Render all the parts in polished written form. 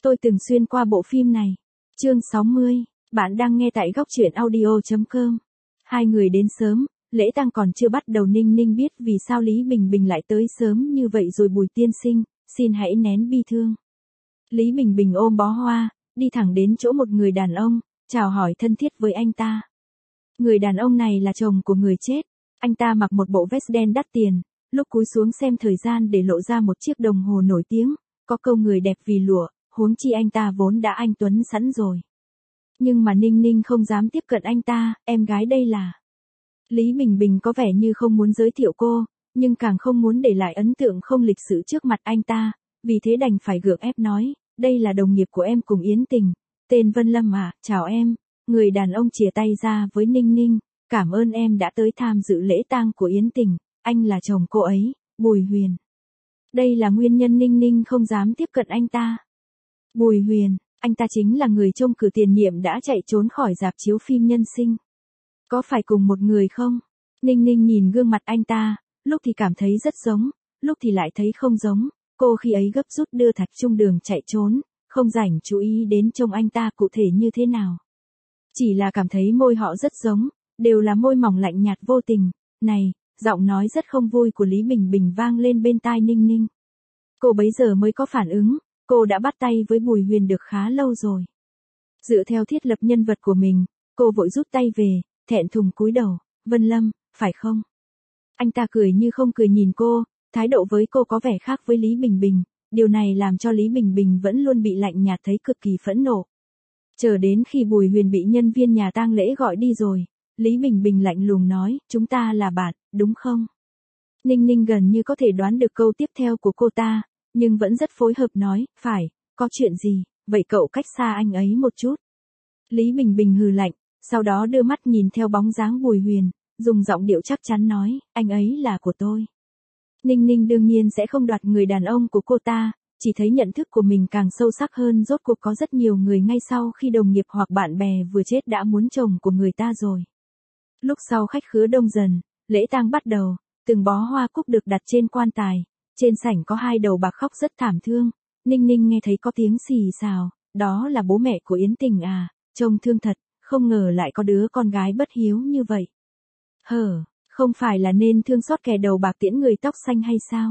Tôi từng xuyên qua bộ phim này. Chương 60, bạn đang nghe tại góc truyện audio.com. Hai người đến sớm, lễ tang còn chưa bắt đầu. Ninh Ninh biết vì sao Lý Bình Bình lại tới sớm như vậy rồi. Bùi tiên sinh, xin hãy nén bi thương. Lý Bình Bình ôm bó hoa, đi thẳng đến chỗ một người đàn ông, chào hỏi thân thiết với anh ta. Người đàn ông này là chồng của người chết. Anh ta mặc một bộ vest đen đắt tiền, lúc cúi xuống xem thời gian để lộ ra một chiếc đồng hồ nổi tiếng, có câu người đẹp vì lụa, huống chi anh ta vốn đã anh tuấn sẵn rồi. Nhưng mà Ninh Ninh không dám tiếp cận anh ta, em gái đây là. Lý Bình Bình có vẻ như không muốn giới thiệu cô, nhưng càng không muốn để lại ấn tượng không lịch sự trước mặt anh ta, vì thế đành phải gượng ép nói, đây là đồng nghiệp của em cùng Yến Tình, tên Vân Lâm à, chào em. Người đàn ông chìa tay ra với Ninh Ninh, cảm ơn em đã tới tham dự lễ tang của Yến Tình, anh là chồng cô ấy, Bùi Huyền. Đây là nguyên nhân Ninh Ninh không dám tiếp cận anh ta. Bùi Huyền, anh ta chính là người trông cử tiền nhiệm đã chạy trốn khỏi rạp chiếu phim Nhân Sinh. Có phải cùng một người không? Ninh Ninh nhìn gương mặt anh ta, lúc thì cảm thấy rất giống, lúc thì lại thấy không giống. Cô khi ấy gấp rút đưa Thạch Trung Đường chạy trốn, không rảnh chú ý đến trông anh ta cụ thể như thế nào. Chỉ là cảm thấy môi họ rất giống, đều là môi mỏng lạnh nhạt vô tình. Này, giọng nói rất không vui của Lý Bình Bình vang lên bên tai Ninh Ninh. Cô bấy giờ mới có phản ứng, cô đã bắt tay với Bùi Huyền được khá lâu rồi. Dựa theo thiết lập nhân vật của mình, cô vội rút tay về, thẹn thùng cúi đầu, Vân Lâm, phải không? Anh ta cười như không cười nhìn cô, thái độ với cô có vẻ khác với Lý Bình Bình, điều này làm cho Lý Bình Bình vẫn luôn bị lạnh nhạt thấy cực kỳ phẫn nộ. Chờ đến khi Bùi Huyền bị nhân viên nhà tang lễ gọi đi rồi, Lý Bình Bình lạnh lùng nói, chúng ta là bạn, đúng không? Ninh Ninh gần như có thể đoán được câu tiếp theo của cô ta, nhưng vẫn rất phối hợp nói, phải, có chuyện gì, vậy cậu cách xa anh ấy một chút. Lý Bình Bình hừ lạnh, sau đó đưa mắt nhìn theo bóng dáng Bùi Huyền, dùng giọng điệu chắc chắn nói, anh ấy là của tôi. Ninh Ninh đương nhiên sẽ không đoạt người đàn ông của cô ta, chỉ thấy nhận thức của mình càng sâu sắc hơn. Rốt cuộc có rất nhiều người ngay sau khi đồng nghiệp hoặc bạn bè vừa chết đã muốn chồng của người ta rồi. Lúc sau khách khứa đông dần, lễ tang bắt đầu, từng bó hoa cúc được đặt trên quan tài, trên sảnh có hai đầu bạc khóc rất thảm thương. Ninh Ninh nghe thấy có tiếng xì xào, đó là bố mẹ của Yến Tình à, trông thương thật, không ngờ lại có đứa con gái bất hiếu như vậy. Không phải là nên thương xót kẻ đầu bạc tiễn người tóc xanh hay sao?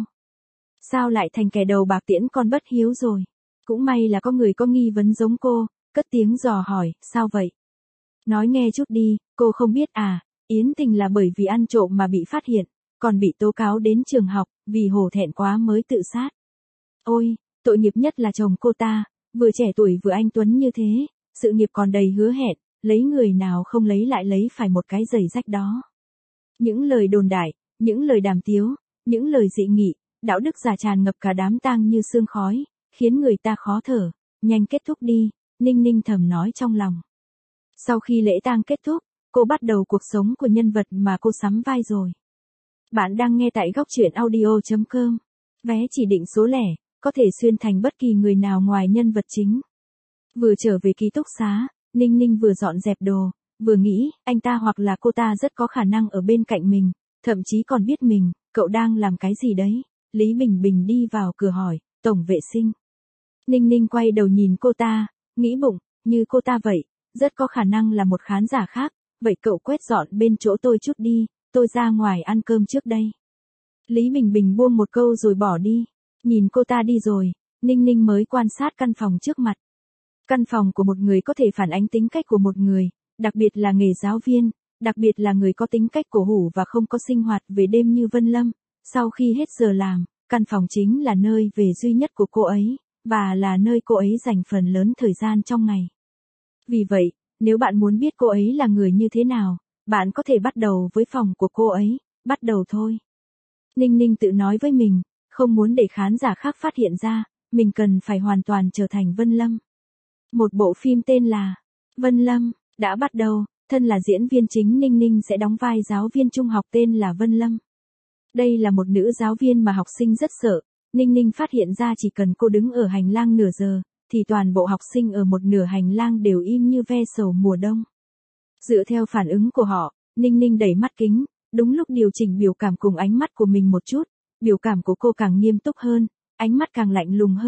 Sao lại thành kẻ đầu bạc tiễn con bất hiếu rồi? Cũng may là có người có nghi vấn giống cô, cất tiếng dò hỏi, sao vậy? Nói nghe chút đi, cô không biết à, Yến Tình là bởi vì ăn trộm mà bị phát hiện, còn bị tố cáo đến trường học, vì hổ thẹn quá mới tự sát. Ôi, tội nghiệp nhất là chồng cô ta, vừa trẻ tuổi vừa anh tuấn như thế, sự nghiệp còn đầy hứa hẹn, lấy người nào không lấy lại lấy phải một cái giày rách đó. Những lời đồn đại, những lời đàm tiếu, những lời dị nghị, đạo đức giả tràn ngập cả đám tang như sương khói, khiến người ta khó thở, nhanh kết thúc đi, Ninh Ninh thầm nói trong lòng. Sau khi lễ tang kết thúc, cô bắt đầu cuộc sống của nhân vật mà cô sắm vai rồi. Bạn đang nghe tại góc truyện audio.com. Vé chỉ định số lẻ, có thể xuyên thành bất kỳ người nào ngoài nhân vật chính. Vừa trở về ký túc xá, Ninh Ninh vừa dọn dẹp đồ, vừa nghĩ, anh ta hoặc là cô ta rất có khả năng ở bên cạnh mình, thậm chí còn biết mình, cậu đang làm cái gì đấy. Lý Bình Bình đi vào cửa hỏi, tổng vệ sinh. Ninh Ninh quay đầu nhìn cô ta, nghĩ bụng, như cô ta vậy, rất có khả năng là một khán giả khác, vậy cậu quét dọn bên chỗ tôi chút đi, tôi ra ngoài ăn cơm trước đây. Lý Bình Bình buông một câu rồi bỏ đi, nhìn cô ta đi rồi, Ninh Ninh mới quan sát căn phòng trước mặt. Căn phòng của một người có thể phản ánh tính cách của một người, đặc biệt là nghề giáo viên, đặc biệt là người có tính cách cổ hủ và không có sinh hoạt về đêm như Vân Lâm. Sau khi hết giờ làm, căn phòng chính là nơi về duy nhất của cô ấy, và là nơi cô ấy dành phần lớn thời gian trong ngày. Vì vậy, nếu bạn muốn biết cô ấy là người như thế nào, bạn có thể bắt đầu với phòng của cô ấy, bắt đầu thôi. Ninh Ninh tự nói với mình, không muốn để khán giả khác phát hiện ra, mình cần phải hoàn toàn trở thành Vân Lâm. Một bộ phim tên là Vân Lâm đã bắt đầu, thân là diễn viên chính Ninh Ninh sẽ đóng vai giáo viên trung học tên là Vân Lâm. Đây là một nữ giáo viên mà học sinh rất sợ, Ninh Ninh phát hiện ra chỉ cần cô đứng ở hành lang nửa giờ, thì toàn bộ học sinh ở một nửa hành lang đều im như ve sầu mùa đông. Dựa theo phản ứng của họ, Ninh Ninh đẩy mắt kính, đúng lúc điều chỉnh biểu cảm cùng ánh mắt của mình một chút, biểu cảm của cô càng nghiêm túc hơn, ánh mắt càng lạnh lùng hơn,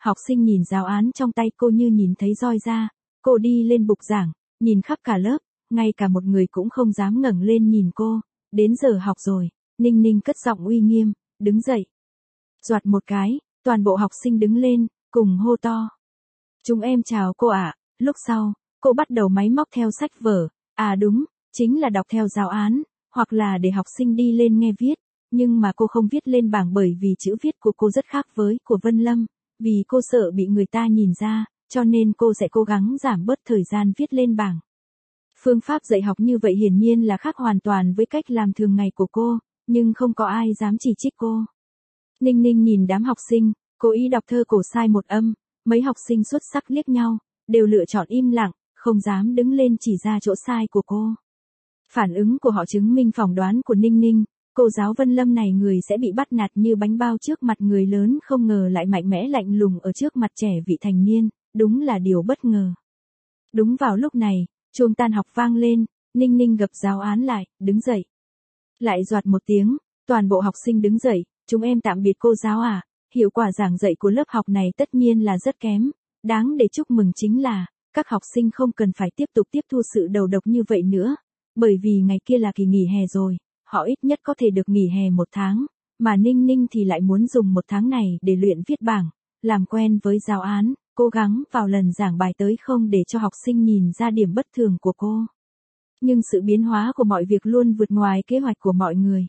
Học sinh nhìn giáo án trong tay cô như nhìn thấy roi ra, cô đi lên bục giảng, nhìn khắp cả lớp, ngay cả một người cũng không dám ngẩng lên nhìn cô. Đến giờ học rồi, Ninh Ninh cất giọng uy nghiêm, đứng dậy. Doạt một cái, toàn bộ học sinh đứng lên, cùng hô to. Chúng em chào cô ạ. Lúc sau, cô bắt đầu máy móc theo sách vở, à đúng, chính là đọc theo giáo án, hoặc là để học sinh đi lên nghe viết, nhưng mà cô không viết lên bảng bởi vì chữ viết của cô rất khác với của Vân Lâm, vì cô sợ bị người ta nhìn ra, cho nên cô sẽ cố gắng giảm bớt thời gian viết lên bảng. Phương pháp dạy học như vậy hiển nhiên là khác hoàn toàn với cách làm thường ngày của cô, nhưng không có ai dám chỉ trích cô. Ninh Ninh nhìn đám học sinh, cố ý đọc thơ cổ sai một âm, mấy học sinh xuất sắc liếc nhau, đều lựa chọn im lặng, không dám đứng lên chỉ ra chỗ sai của cô. Phản ứng của họ chứng minh phỏng đoán của Ninh Ninh, cô giáo Vân Lâm này người sẽ bị bắt nạt như bánh bao trước mặt người lớn không ngờ lại mạnh mẽ lạnh lùng ở trước mặt trẻ vị thành niên, đúng là điều bất ngờ. Đúng vào lúc này, chuông tan học vang lên, Ninh Ninh gập giáo án lại, đứng dậy. Lại doạt một tiếng, toàn bộ học sinh đứng dậy, chúng em tạm biệt cô giáo à, hiệu quả giảng dạy của lớp học này tất nhiên là rất kém, đáng để chúc mừng chính là, các học sinh không cần phải tiếp tục tiếp thu sự đầu độc như vậy nữa, bởi vì ngày kia là kỳ nghỉ hè rồi, họ ít nhất có thể được nghỉ hè 1 tháng, mà Ninh Ninh thì lại muốn dùng 1 tháng này để luyện viết bảng, làm quen với giáo án, cố gắng vào lần giảng bài tới không để cho học sinh nhìn ra điểm bất thường của cô. Nhưng sự biến hóa của mọi việc luôn vượt ngoài kế hoạch của mọi người.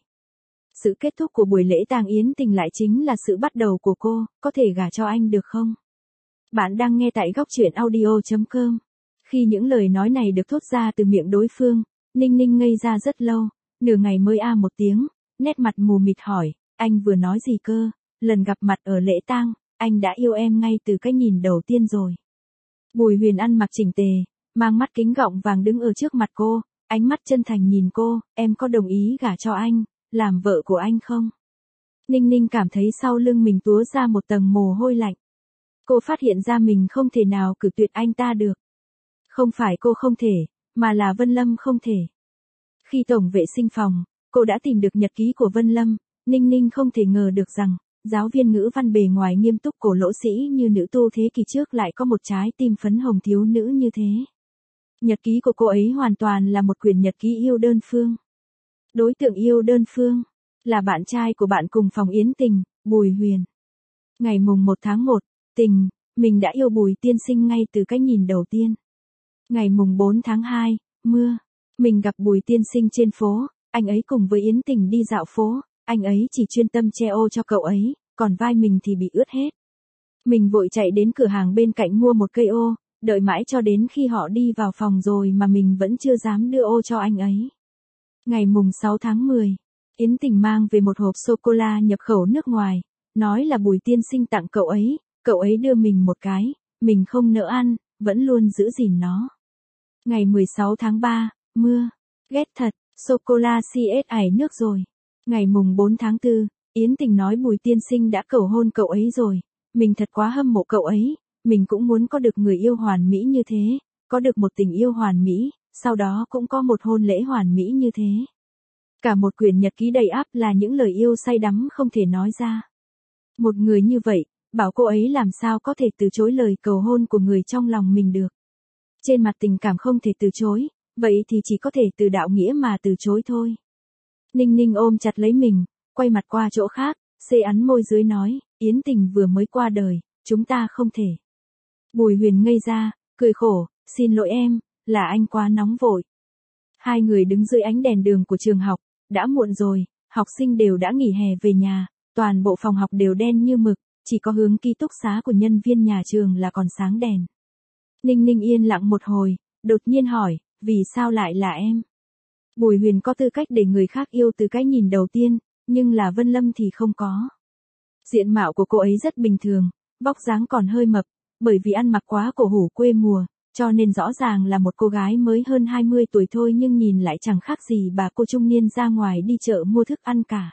Sự kết thúc của buổi lễ tang Yến Tình lại chính là sự bắt đầu của cô, có thể gả cho anh được không? Bạn đang nghe tại góc truyện audio.com. Khi những lời nói này được thốt ra từ miệng đối phương, Ninh Ninh ngây ra rất lâu, nửa ngày mới một tiếng, nét mặt mù mịt hỏi, anh vừa nói gì cơ? Lần gặp mặt ở lễ tang, anh đã yêu em ngay từ cái nhìn đầu tiên rồi. Bùi Huyền ăn mặc chỉnh tề, mang mắt kính gọng vàng đứng ở trước mặt cô, ánh mắt chân thành nhìn cô, em có đồng ý gả cho anh, làm vợ của anh không? Ninh Ninh cảm thấy sau lưng mình túa ra một tầng mồ hôi lạnh. Cô phát hiện ra mình không thể nào cự tuyệt anh ta được. Không phải cô không thể, mà là Vân Lâm không thể. Khi tổng vệ sinh phòng, cô đã tìm được nhật ký của Vân Lâm, Ninh Ninh không thể ngờ được rằng, giáo viên ngữ văn bề ngoài nghiêm túc cổ lỗ sĩ như nữ tu thế kỷ trước lại có một trái tim phấn hồng thiếu nữ như thế. Nhật ký của cô ấy hoàn toàn là một quyển nhật ký yêu đơn phương. Đối tượng yêu đơn phương là bạn trai của bạn cùng phòng Yến Tình, Bùi Huyền. Ngày mùng 1 tháng 1, Tình, mình đã yêu Bùi tiên sinh ngay từ cái nhìn đầu tiên. Ngày mùng 4 tháng 2, mưa, mình gặp Bùi tiên sinh trên phố, anh ấy cùng với Yến Tình đi dạo phố, anh ấy chỉ chuyên tâm che ô cho cậu ấy, còn vai mình thì bị ướt hết. Mình vội chạy đến cửa hàng bên cạnh mua một cây ô, đợi mãi cho đến khi họ đi vào phòng rồi mà mình vẫn chưa dám đưa ô cho anh ấy. Ngày mùng 6 tháng 10, Yến Tình mang về một hộp sô-cô-la nhập khẩu nước ngoài, nói là Bùi tiên sinh tặng cậu ấy đưa mình một cái, mình không nỡ ăn, vẫn luôn giữ gìn nó. Ngày 16 tháng 3, mưa, ghét thật, sô-cô-la CS ải nước rồi. Ngày mùng 4 tháng 4, Yến Tình nói Bùi tiên sinh đã cầu hôn cậu ấy rồi, mình thật quá hâm mộ cậu ấy, mình cũng muốn có được người yêu hoàn mỹ như thế, có được một tình yêu hoàn mỹ, sau đó cũng có một hôn lễ hoàn mỹ như thế. Cả một quyển nhật ký đầy ắp là những lời yêu say đắm không thể nói ra. Một người như vậy, bảo cô ấy làm sao có thể từ chối lời cầu hôn của người trong lòng mình được. Trên mặt tình cảm không thể từ chối, vậy thì chỉ có thể từ đạo nghĩa mà từ chối thôi. Ninh Ninh ôm chặt lấy mình, quay mặt qua chỗ khác, xê ắn môi dưới nói, Yến Tình vừa mới qua đời, chúng ta không thể. Bùi Huyền ngây ra, cười khổ, xin lỗi em, là anh quá nóng vội. Hai người đứng dưới ánh đèn đường của trường học, đã muộn rồi, học sinh đều đã nghỉ hè về nhà, toàn bộ phòng học đều đen như mực, chỉ có hướng ký túc xá của nhân viên nhà trường là còn sáng đèn. Ninh Ninh yên lặng một hồi, đột nhiên hỏi, vì sao lại là em? Bùi Huyền có tư cách để người khác yêu từ cái nhìn đầu tiên, nhưng là Vân Lâm thì không có. Diện mạo của cô ấy rất bình thường, vóc dáng còn hơi mập, bởi vì ăn mặc quá cổ hủ quê mùa, cho nên rõ ràng là một cô gái mới hơn 20 tuổi thôi nhưng nhìn lại chẳng khác gì bà cô trung niên ra ngoài đi chợ mua thức ăn cả.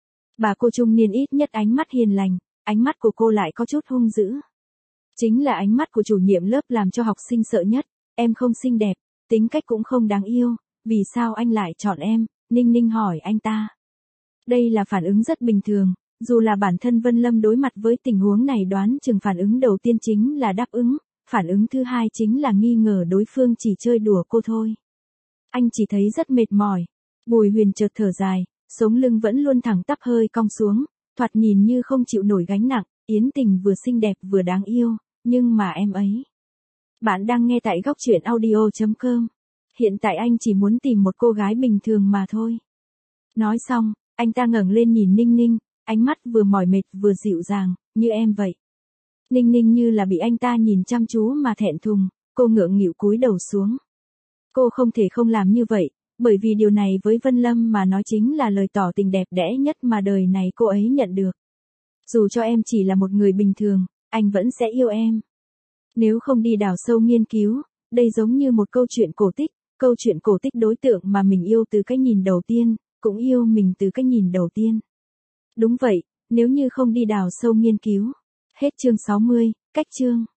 Bà cô trung niên ít nhất ánh mắt hiền lành, ánh mắt của cô lại có chút hung dữ. Chính là ánh mắt của chủ nhiệm lớp làm cho học sinh sợ nhất, em không xinh đẹp, tính cách cũng không đáng yêu, vì sao anh lại chọn em? Ninh Ninh hỏi anh ta. Đây là phản ứng rất bình thường, Dù là bản thân Vân Lâm đối mặt với tình huống này đoán chừng phản ứng đầu tiên chính là đáp ứng, phản ứng thứ hai chính là nghi ngờ đối phương chỉ chơi đùa cô thôi. Anh chỉ thấy rất mệt mỏi. Bùi Huyền chợt thở dài, sống lưng vẫn luôn thẳng tắp hơi cong xuống, thoạt nhìn như không chịu nổi gánh nặng, Yến Tình vừa xinh đẹp vừa đáng yêu, nhưng mà em ấy. Bạn đang nghe tại góc truyện audio.com. Hiện tại anh chỉ muốn tìm một cô gái bình thường mà thôi. Nói xong, anh ta ngẩng lên nhìn Ninh Ninh, ánh mắt vừa mỏi mệt vừa dịu dàng, như em vậy. Ninh Ninh như là bị anh ta nhìn chăm chú mà thẹn thùng, cô ngượng nghịu cúi đầu xuống. Cô không thể không làm như vậy, bởi vì điều này với Vân Lâm mà nói chính là lời tỏ tình đẹp đẽ nhất mà đời này cô ấy nhận được. Dù cho em chỉ là một người bình thường, anh vẫn sẽ yêu em. Nếu không đi đào sâu nghiên cứu, đây giống như một câu chuyện cổ tích đối tượng mà mình yêu từ cái nhìn đầu tiên, cũng yêu mình từ cái nhìn đầu tiên. Đúng vậy, nếu như không đi đào sâu nghiên cứu. Hết chương 60, cách chương.